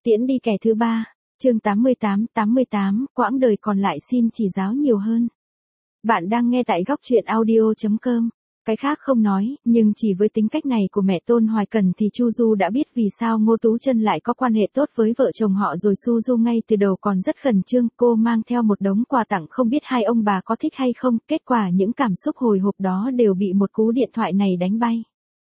Tiễn đi kẻ thứ ba. Chương 88, quãng đời còn lại xin chỉ giáo nhiều hơn. Bạn đang nghe tại góc truyện audio.com. Cái khác không nói, nhưng chỉ với tính cách này của mẹ Tôn Hoài Cần thì Chu Du đã biết vì sao Ngô Tú Chân lại có quan hệ tốt với vợ chồng họ rồi. Chu Du ngay từ đầu còn rất khẩn trương, cô mang theo một đống quà tặng không biết hai ông bà có thích hay không, kết quả những cảm xúc hồi hộp đó đều bị một cú điện thoại này đánh bay.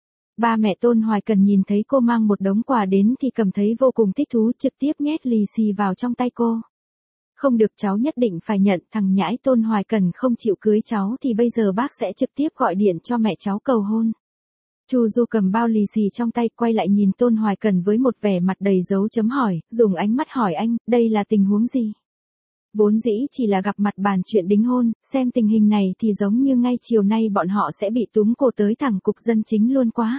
Ba mẹ Tôn Hoài Cần nhìn thấy cô mang một đống quà đến thì cảm thấy vô cùng thích thú, trực tiếp nhét lì xì vào trong tay cô. Không được, cháu nhất định phải nhận, thằng nhãi Tôn Hoài Cần không chịu cưới cháu thì bây giờ bác sẽ trực tiếp gọi điện cho mẹ cháu cầu hôn. Chu Du cầm bao lì xì trong tay quay lại nhìn Tôn Hoài Cần với một vẻ mặt đầy dấu chấm hỏi, dùng ánh mắt hỏi anh, đây là tình huống gì? Vốn dĩ chỉ là gặp mặt bàn chuyện đính hôn, xem tình hình này thì giống như ngay chiều nay bọn họ sẽ bị túm cô tới thẳng cục dân chính luôn quá.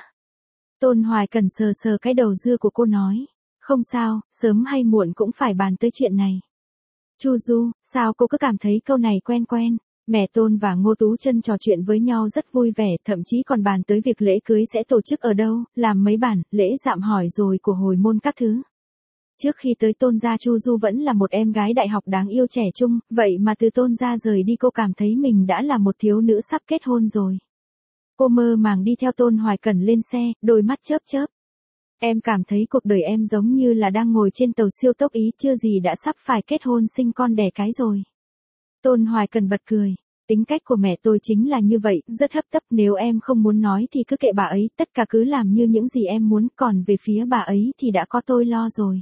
Tôn Hoài Cần sờ sờ cái đầu dưa của cô nói, không sao, sớm hay muộn cũng phải bàn tới chuyện này. Chu Du, sao cô cứ cảm thấy câu này quen quen? Mẹ Tôn và Ngô Tú Chân trò chuyện với nhau rất vui vẻ, thậm chí còn bàn tới việc lễ cưới sẽ tổ chức ở đâu, làm mấy bản, lễ dạm hỏi rồi của hồi môn các thứ. Trước khi tới Tôn gia, Chu Du vẫn là một em gái đại học đáng yêu trẻ trung, vậy mà từ Tôn gia rời đi cô cảm thấy mình đã là một thiếu nữ sắp kết hôn rồi. Cô mơ màng đi theo Tôn Hoài Cần lên xe, đôi mắt chớp chớp. Em cảm thấy cuộc đời em giống như là đang ngồi trên tàu siêu tốc ý, chưa gì đã sắp phải kết hôn sinh con đẻ cái rồi. Tôn Hoài Cần bật cười. Tính cách của mẹ tôi chính là như vậy, rất hấp tấp, nếu em không muốn nói thì cứ kệ bà ấy, tất cả cứ làm như những gì em muốn, còn về phía bà ấy thì đã có tôi lo rồi.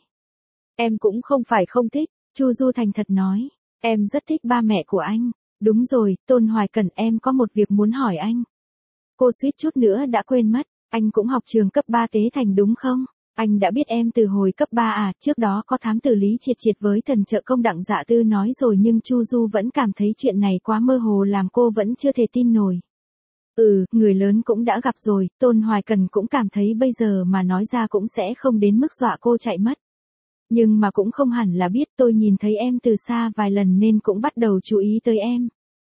Em cũng không phải không thích, Chu Du thành thật nói. Em rất thích ba mẹ của anh. Đúng rồi, Tôn Hoài Cần, em có một việc muốn hỏi anh. Cô suýt chút nữa đã quên mất, anh cũng học trường cấp 3 Tế Thành đúng không? Anh đã biết em từ hồi cấp 3 à, trước đó có thám tử Lý Triệt Triệt với thần trợ công Đặng Dạ Tư nói rồi nhưng Chu Du vẫn cảm thấy chuyện này quá mơ hồ làm cô vẫn chưa thể tin nổi. Người lớn cũng đã gặp rồi, Tôn Hoài Cần cũng cảm thấy bây giờ mà nói ra cũng sẽ không đến mức dọa cô chạy mất. Nhưng mà cũng không hẳn là biết, tôi nhìn thấy em từ xa vài lần nên cũng bắt đầu chú ý tới em.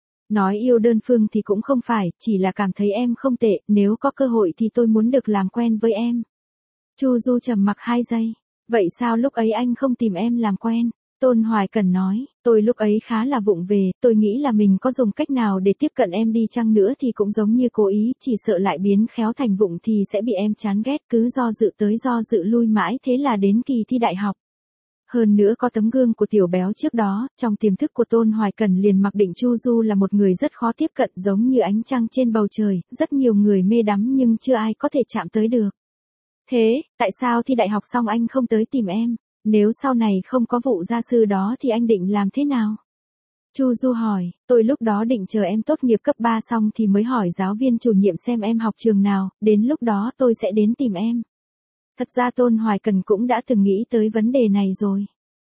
Nói yêu đơn phương thì cũng không phải, chỉ là cảm thấy em không tệ, nếu có cơ hội thì tôi muốn được làm quen với em. Chu Du trầm mặc 2 giây. Vậy sao lúc ấy anh không tìm em làm quen? Tôn Hoài Cần nói, tôi lúc ấy khá là vụng về, tôi nghĩ là mình có dùng cách nào để tiếp cận em đi chăng nữa thì cũng giống như cố ý, chỉ sợ lại biến khéo thành vụng thì sẽ bị em chán ghét, cứ do dự tới do dự lui mãi, thế là đến kỳ thi đại học. Hơn nữa có tấm gương của Tiểu Béo trước đó, trong tiềm thức của Tôn Hoài Cần liền mặc định Chu Du là một người rất khó tiếp cận, giống như ánh trăng trên bầu trời, rất nhiều người mê đắm nhưng chưa ai có thể chạm tới được. Thế, tại sao thi đại học xong anh không tới tìm em? Nếu sau này không có vụ gia sư đó thì anh định làm thế nào? Chu Du hỏi, tôi lúc đó định chờ em tốt nghiệp cấp 3 xong thì mới hỏi giáo viên chủ nhiệm xem em học trường nào, đến lúc đó tôi sẽ đến tìm em. Thật ra Tôn Hoài Cần cũng đã từng nghĩ tới vấn đề này rồi.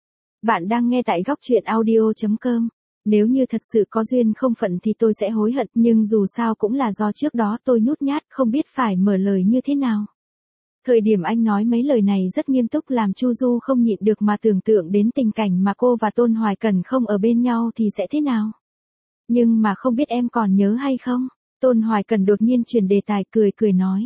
Bạn đang nghe tại góc truyện audio.com. Nếu như thật sự có duyên không phận thì tôi sẽ hối hận, nhưng dù sao cũng là do trước đó tôi nhút nhát không biết phải mở lời như thế nào. Thời điểm anh nói mấy lời này rất nghiêm túc làm Chu Du không nhịn được mà tưởng tượng đến tình cảnh mà cô và Tôn Hoài Cần không ở bên nhau thì sẽ thế nào. Nhưng mà không biết em còn nhớ hay không? Tôn Hoài Cần đột nhiên chuyển đề tài, cười nói.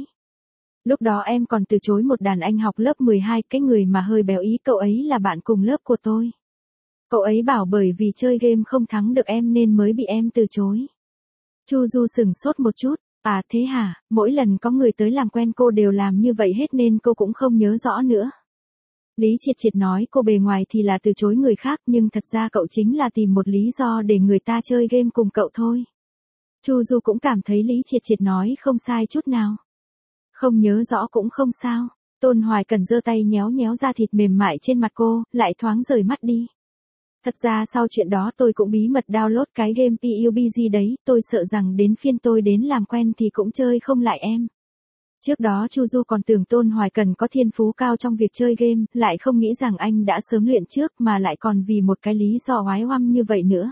Lúc đó em còn từ chối một đàn anh học lớp 12, cái người mà hơi béo ý, cậu ấy là bạn cùng lớp của tôi. Cậu ấy bảo bởi vì chơi game không thắng được em nên mới bị em từ chối. Chu Du sững sốt một chút, à thế hả, mỗi lần có người tới làm quen cô đều làm như vậy hết nên cô cũng không nhớ rõ nữa. Lý Triệt Triệt nói cô bề ngoài thì là từ chối người khác nhưng thật ra cậu chính là tìm một lý do để người ta chơi game cùng cậu thôi. Chu Du cũng cảm thấy Lý Triệt Triệt nói không sai chút nào. Không nhớ rõ cũng không sao. Tôn Hoài Cần giơ tay nhéo nhéo da thịt mềm mại trên mặt cô, lại thoáng rời mắt đi. Thật ra sau chuyện đó tôi cũng bí mật download cái game PUBG đấy, tôi sợ rằng đến phiên tôi đến làm quen thì cũng chơi không lại em. Trước đó Chu Du còn tưởng Tôn Hoài Cần có thiên phú cao trong việc chơi game, lại không nghĩ rằng anh đã sớm luyện trước mà lại còn vì một cái lý do oái oăm như vậy nữa.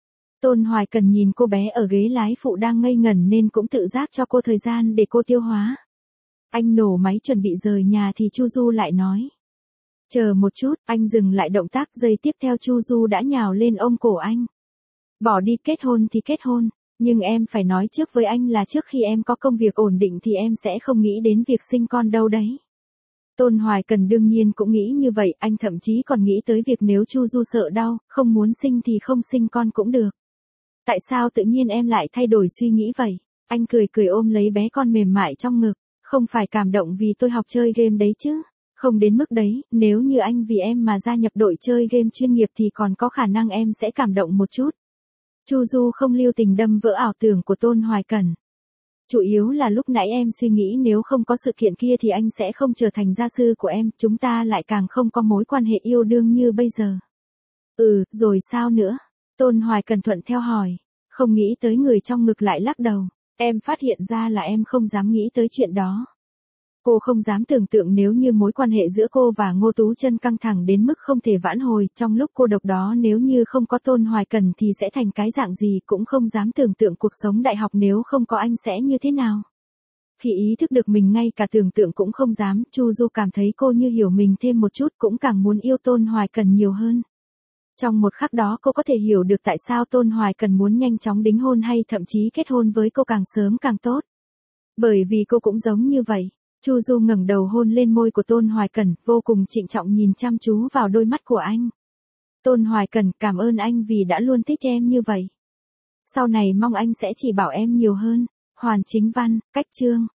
Tôn Hoài Cần nhìn cô bé ở ghế lái phụ đang ngây ngẩn nên cũng tự giác cho cô thời gian để cô tiêu hóa. Anh nổ máy chuẩn bị rời nhà thì Chu Du lại nói. Chờ một chút, anh dừng lại động tác, giây tiếp theo Chu Du đã nhào lên ôm cổ anh. Bỏ đi, kết hôn thì kết hôn, nhưng em phải nói trước với anh là trước khi em có công việc ổn định thì em sẽ không nghĩ đến việc sinh con đâu đấy. Tôn Hoài Cần đương nhiên cũng nghĩ như vậy, anh thậm chí còn nghĩ tới việc nếu Chu Du sợ đau, không muốn sinh thì không sinh con cũng được. Tại sao tự nhiên em lại thay đổi suy nghĩ vậy? Anh cười cười ôm lấy bé con mềm mại trong ngực, không phải cảm động vì tôi học chơi game đấy chứ. Không đến mức đấy, nếu như anh vì em mà gia nhập đội chơi game chuyên nghiệp thì còn có khả năng em sẽ cảm động một chút. Chu Du không lưu tình đâm vỡ ảo tưởng của Tôn Hoài Cần. Chủ yếu là lúc nãy em suy nghĩ nếu không có sự kiện kia thì anh sẽ không trở thành gia sư của em, chúng ta lại càng không có mối quan hệ yêu đương như bây giờ. Rồi sao nữa? Tôn Hoài Cần thuận theo hỏi, không nghĩ tới người trong ngực lại lắc đầu, em phát hiện ra là em không dám nghĩ tới chuyện đó. Cô không dám tưởng tượng nếu như mối quan hệ giữa cô và Ngô Tú Chân căng thẳng đến mức không thể vãn hồi, trong lúc cô độc đó nếu như không có Tôn Hoài Cần thì sẽ thành cái dạng gì, cũng không dám tưởng tượng cuộc sống đại học nếu không có anh sẽ như thế nào. Khi ý thức được mình ngay cả tưởng tượng cũng không dám, Chu Du cảm thấy cô như hiểu mình thêm một chút, cũng càng muốn yêu Tôn Hoài Cần nhiều hơn. Trong một khắc đó cô có thể hiểu được tại sao Tôn Hoài Cần muốn nhanh chóng đính hôn hay thậm chí kết hôn với cô càng sớm càng tốt. Bởi vì cô cũng giống như vậy. Chu Du ngẩng đầu hôn lên môi của Tôn Hoài Cần, vô cùng trịnh trọng nhìn chăm chú vào đôi mắt của anh. Tôn Hoài Cần, cảm ơn anh vì đã luôn thích em như vậy. Sau này mong anh sẽ chỉ bảo em nhiều hơn. Hoàn Chính Văn, Cách Chương.